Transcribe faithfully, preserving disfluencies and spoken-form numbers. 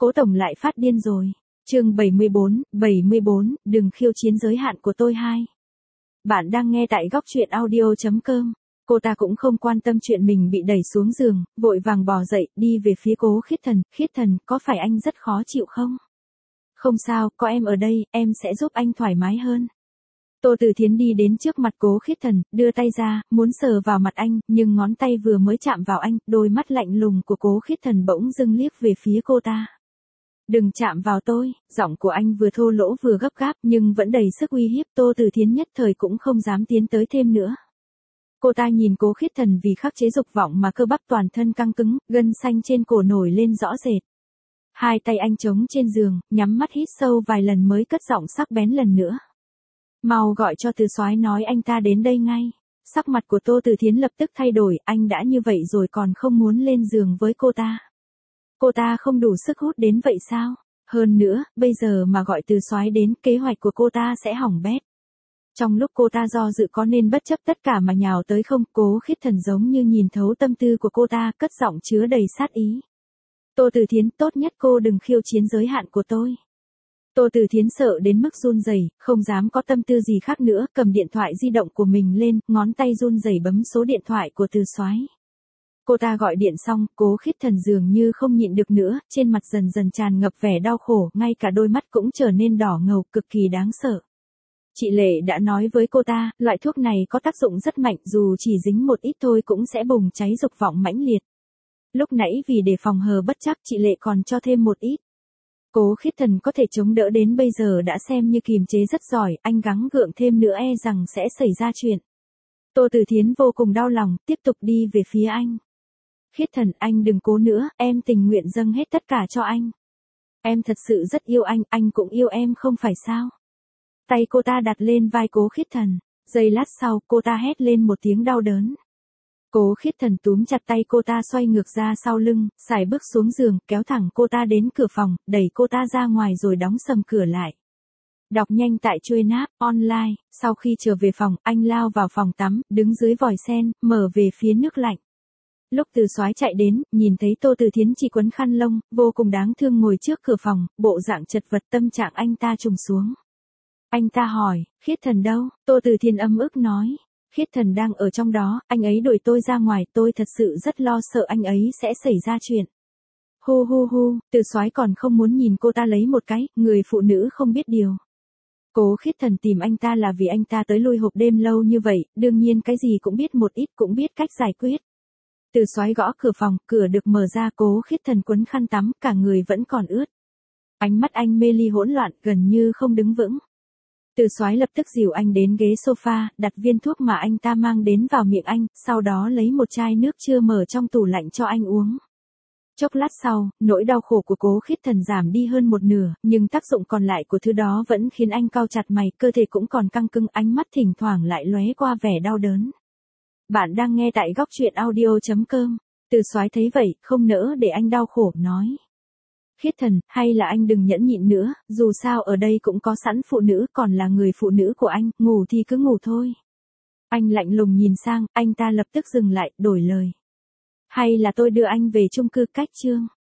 Cố tổng lại phát điên rồi. Chương bảy mươi bốn, bảy mươi bốn, đừng khiêu chiến giới hạn của tôi hai. Bạn đang nghe tại góc truyện audio chấm com. Cô ta cũng không quan tâm chuyện mình bị đẩy xuống giường, vội vàng bò dậy, đi về phía Cố Khiết Thần. Khiết Thần, có phải anh rất khó chịu không? Không sao, có em ở đây, em sẽ giúp anh thoải mái hơn. Tô Từ Thiến đi đến trước mặt Cố Khiết Thần, đưa tay ra, muốn sờ vào mặt anh, nhưng ngón tay vừa mới chạm vào anh, đôi mắt lạnh lùng của Cố Khiết Thần bỗng dưng liếc về phía cô ta. Đừng chạm vào tôi, giọng của anh vừa thô lỗ vừa gấp gáp nhưng vẫn đầy sức uy hiếp. Tô Từ Thiến nhất thời cũng không dám tiến tới thêm nữa. Cô ta nhìn Cố Khiết Thần vì khắc chế dục vọng mà cơ bắp toàn thân căng cứng, gân xanh trên cổ nổi lên rõ rệt. Hai tay anh chống trên giường, nhắm mắt hít sâu vài lần mới cất giọng sắc bén lần nữa. Mau gọi cho Từ Soái nói anh ta đến đây ngay. Sắc mặt của Tô Từ Thiến lập tức thay đổi, anh đã như vậy rồi còn không muốn lên giường với cô ta. Cô ta không đủ sức hút đến vậy sao? Hơn nữa, bây giờ mà gọi Từ Soái đến, kế hoạch của cô ta sẽ hỏng bét. Trong lúc cô ta do dự có nên bất chấp tất cả mà nhào tới không, Cố Khiết Thần giống như nhìn thấu tâm tư của cô ta, cất giọng chứa đầy sát ý. Tô Từ Thiến, tốt nhất cô đừng khiêu chiến giới hạn của tôi. Tô Từ Thiến sợ đến mức run rẩy, không dám có tâm tư gì khác nữa, cầm điện thoại di động của mình lên, ngón tay run rẩy bấm số điện thoại của Từ Soái. Cô ta gọi điện xong, Cố Khiết Thần dường như không nhịn được nữa, trên mặt dần dần tràn ngập vẻ đau khổ, ngay cả đôi mắt cũng trở nên đỏ ngầu, cực kỳ đáng sợ. Chị Lệ đã nói với cô ta, loại thuốc này có tác dụng rất mạnh, dù chỉ dính một ít thôi cũng sẽ bùng cháy dục vọng mãnh liệt. Lúc nãy vì để phòng hờ bất trắc, chị Lệ còn cho thêm một ít. Cố Khiết Thần có thể chống đỡ đến bây giờ đã xem như kiềm chế rất giỏi, anh gắng gượng thêm nữa e rằng sẽ xảy ra chuyện. Tô Từ Thiến vô cùng đau lòng, tiếp tục đi về phía anh. Khiết Thần, anh đừng cố nữa, em tình nguyện dâng hết tất cả cho anh. Em thật sự rất yêu anh, anh cũng yêu em không phải sao? Tay cô ta đặt lên vai Cố Khiết Thần, giây lát sau cô ta hét lên một tiếng đau đớn. Cố Khiết Thần túm chặt tay cô ta xoay ngược ra sau lưng, sải bước xuống giường, kéo thẳng cô ta đến cửa phòng, đẩy cô ta ra ngoài rồi đóng sầm cửa lại. Đọc nhanh tại Chuôi Náp online. Sau khi trở về phòng, anh lao vào phòng tắm, đứng dưới vòi sen, mở về phía nước lạnh. Lúc Từ Soái chạy đến, nhìn thấy Tô Từ Thiến chỉ quấn khăn lông, vô cùng đáng thương ngồi trước cửa phòng, bộ dạng chật vật, tâm trạng anh ta trùng xuống. Anh ta hỏi, Khiết Thần đâu? Tô Từ Thiến ấm ức nói, Khiết Thần đang ở trong đó, anh ấy đuổi tôi ra ngoài, tôi thật sự rất lo sợ anh ấy sẽ xảy ra chuyện. Hu hu hu, Từ Soái còn không muốn nhìn cô ta lấy một cái, người phụ nữ không biết điều. Cố Khiết Thần tìm anh ta là vì anh ta tới lui hộp đêm lâu như vậy, đương nhiên cái gì cũng biết một ít, cũng biết cách giải quyết. Từ Soái gõ cửa phòng, cửa được mở ra, Cố Khiết Thần quấn khăn tắm, cả người vẫn còn ướt. Ánh mắt anh mê ly hỗn loạn, gần như không đứng vững. Từ Soái lập tức dìu anh đến ghế sofa, đặt viên thuốc mà anh ta mang đến vào miệng anh, sau đó lấy một chai nước chưa mở trong tủ lạnh cho anh uống. Chốc lát sau, nỗi đau khổ của Cố Khiết Thần giảm đi hơn một nửa, nhưng tác dụng còn lại của thứ đó vẫn khiến anh cau chặt mày, cơ thể cũng còn căng cứng, ánh mắt thỉnh thoảng lại lóe qua vẻ đau đớn. Bạn đang nghe tại góc truyện audio chấm com. Từ Soái thấy vậy, không nỡ để anh đau khổ, nói. Khiết Thần, hay là anh đừng nhẫn nhịn nữa, dù sao ở đây cũng có sẵn phụ nữ, còn là người phụ nữ của anh, ngủ thì cứ ngủ thôi. Anh lạnh lùng nhìn sang, anh ta lập tức dừng lại, đổi lời. Hay là tôi đưa anh về chung cư cách Trương.